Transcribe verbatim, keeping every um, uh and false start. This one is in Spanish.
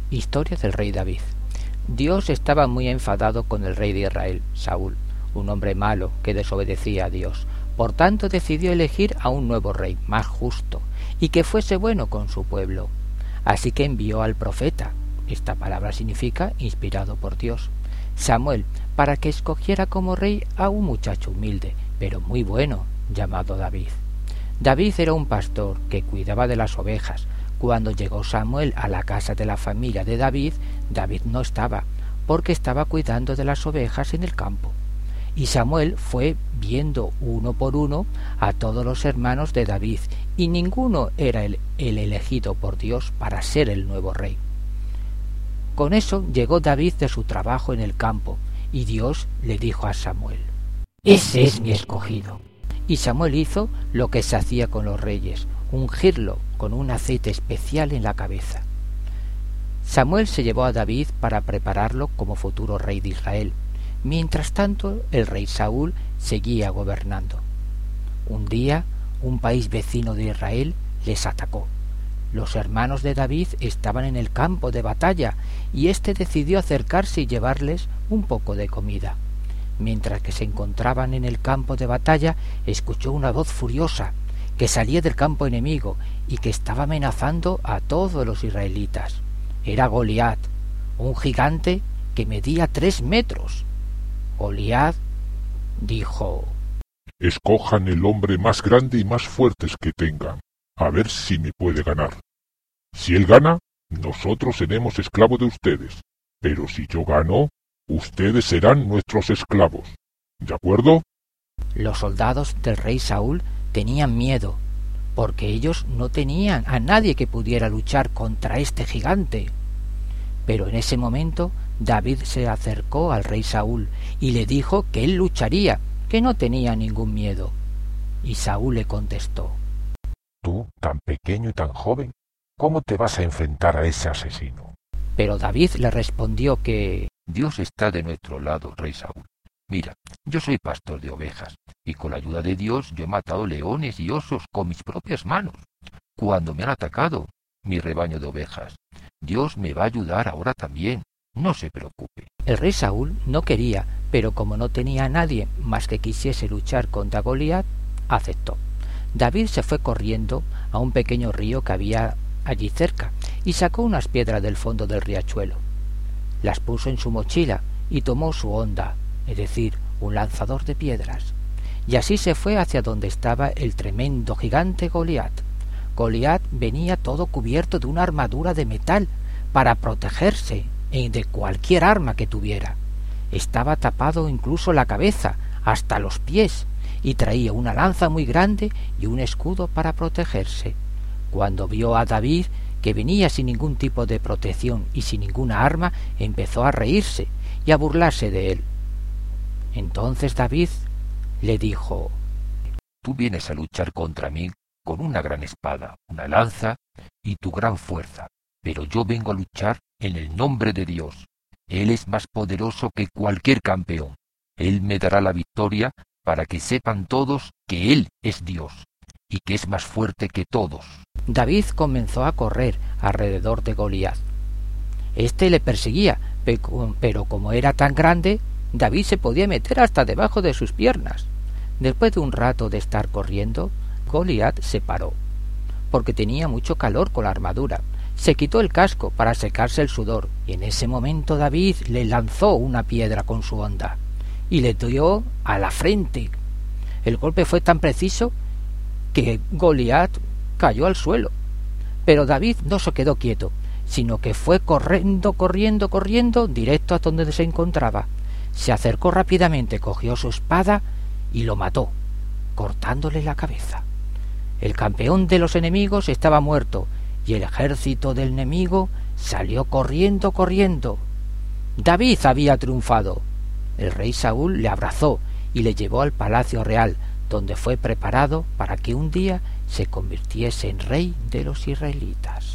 Historia del rey David. Dios estaba muy enfadado con el rey de Israel, Saúl, un hombre malo que desobedecía a Dios. Por tanto decidió elegir a un nuevo rey, más justo, y que fuese bueno con su pueblo. Así que envió al profeta, esta palabra significa inspirado por Dios, Samuel, para que escogiera como rey a un muchacho humilde, pero muy bueno, llamado David. David era un pastor que cuidaba de las ovejas. Cuando llegó Samuel a la casa de la familia de David, David no estaba, porque estaba cuidando de las ovejas en el campo. Y Samuel fue viendo uno por uno a todos los hermanos de David, y ninguno era el, el elegido por Dios para ser el nuevo rey. Con eso llegó David de su trabajo en el campo, y Dios le dijo a Samuel: «Ese es mi escogido». Y Samuel hizo lo que se hacía con los reyes, ungirlo con un aceite especial en la cabeza. Samuel se llevó a David para prepararlo como futuro rey de Israel. Mientras tanto, el rey Saúl seguía gobernando. Un día, un país vecino de Israel les atacó. Los hermanos de David estaban en el campo de batalla y éste decidió acercarse y llevarles un poco de comida. Mientras que se encontraban en el campo de batalla, escuchó una voz furiosa que salía del campo enemigo y que estaba amenazando a todos los israelitas. Era Goliat, un gigante que medía tres metros. Goliat dijo: «Escojan el hombre más grande y más fuerte que tengan, a ver si me puede ganar. Si él gana, nosotros seremos esclavos de ustedes, pero si yo gano, ustedes serán nuestros esclavos. ¿De acuerdo?» Los soldados del rey Saúl tenían miedo, porque ellos no tenían a nadie que pudiera luchar contra este gigante. Pero en ese momento David se acercó al rey Saúl y le dijo que él lucharía, que no tenía ningún miedo. Y Saúl le contestó: «Tú, tan pequeño y tan joven, ¿cómo te vas a enfrentar a ese asesino?» Pero David le respondió que «Dios está de nuestro lado, rey Saúl. Mira, yo soy pastor de ovejas, y con la ayuda de Dios yo he matado leones y osos con mis propias manos, cuando me han atacado mi rebaño de ovejas. Dios me va a ayudar ahora también, no se preocupe». El rey Saúl no quería, pero como no tenía a nadie más que quisiese luchar contra Goliat, aceptó. David se fue corriendo a un pequeño río que había allí cerca y sacó unas piedras del fondo del riachuelo. Las puso en su mochila y tomó su honda, es decir, un lanzador de piedras. Y así se fue hacia donde estaba el tremendo gigante Goliat. Goliat venía todo cubierto de una armadura de metal para protegerse de cualquier arma que tuviera. Estaba tapado incluso la cabeza hasta los pies y traía una lanza muy grande y un escudo para protegerse. Cuando vio a David, que venía sin ningún tipo de protección y sin ninguna arma, empezó a reírse y a burlarse de él. Entonces David le dijo: «Tú vienes a luchar contra mí con una gran espada, una lanza y tu gran fuerza, pero yo vengo a luchar en el nombre de Dios. Él es más poderoso que cualquier campeón. Él me dará la victoria para que sepan todos que Él es Dios y que es más fuerte que todos». David comenzó a correr alrededor de Goliat. Este le perseguía, pero como era tan grande, David se podía meter hasta debajo de sus piernas. Después de un rato de estar corriendo, Goliat se paró, porque tenía mucho calor con la armadura. Se quitó el casco para secarse el sudor, y en ese momento David le lanzó una piedra con su honda, y le dio a la frente. El golpe fue tan preciso que Goliat cayó al suelo. Pero David no se quedó quieto, sino que fue corriendo, corriendo, corriendo, directo a donde se encontraba. Se acercó rápidamente, cogió su espada y lo mató, cortándole la cabeza. El campeón de los enemigos estaba muerto, y el ejército del enemigo salió corriendo, corriendo. David había triunfado. El rey Saúl le abrazó y le llevó al palacio real, donde fue preparado para que un día se convirtiese en rey de los israelitas.